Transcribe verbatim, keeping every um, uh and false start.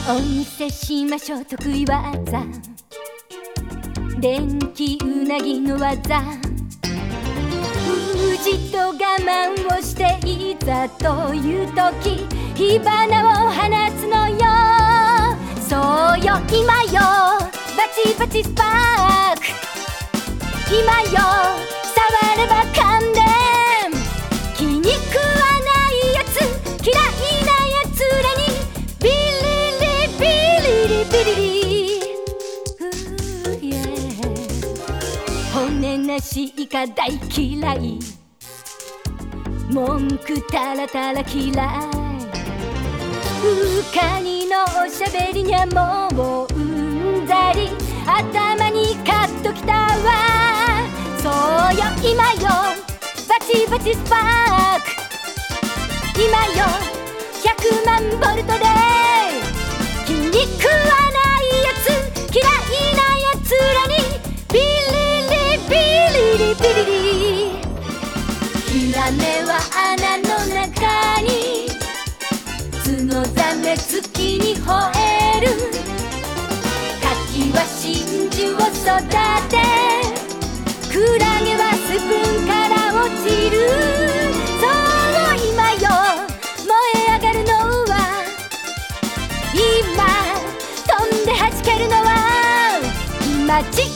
お見せしましょう得意技、電気うなぎの技、封じと我慢をしていざという時火花を放つのよ。そうよ今よバチバチスパーク、今よ触れば感電、気に食わないやつ嫌いなやつらにビリリビリリビリリ、うーイエー、骨なしイカ大嫌い、文句たらたら嫌い、うかにのおしゃべりにゃもううんざり、頭にカッときたわ。そうよ今よバチバチスパーク、今よひゃくまんボルトで気に食わないやつ嫌いなやつらにビリリビリリビリリ、ヒラメは穴の中に角ザメ月に吠える、カキは真珠を育てクラゲはスプーンから落ちる。そう今よ燃え上がるのは今飛んで弾けるのは今地